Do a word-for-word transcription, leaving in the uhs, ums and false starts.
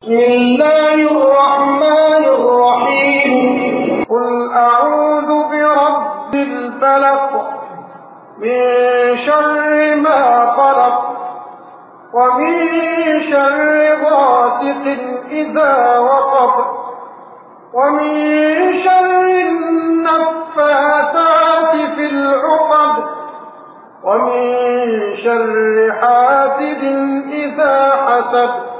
بسم الله الرحمن الرحيم. قل أعوذ برب الفلق من شر ما خلق ومن شر غاسق إذا وقب ومن شر النفاثات في العقد ومن شر حاسد إذا حسد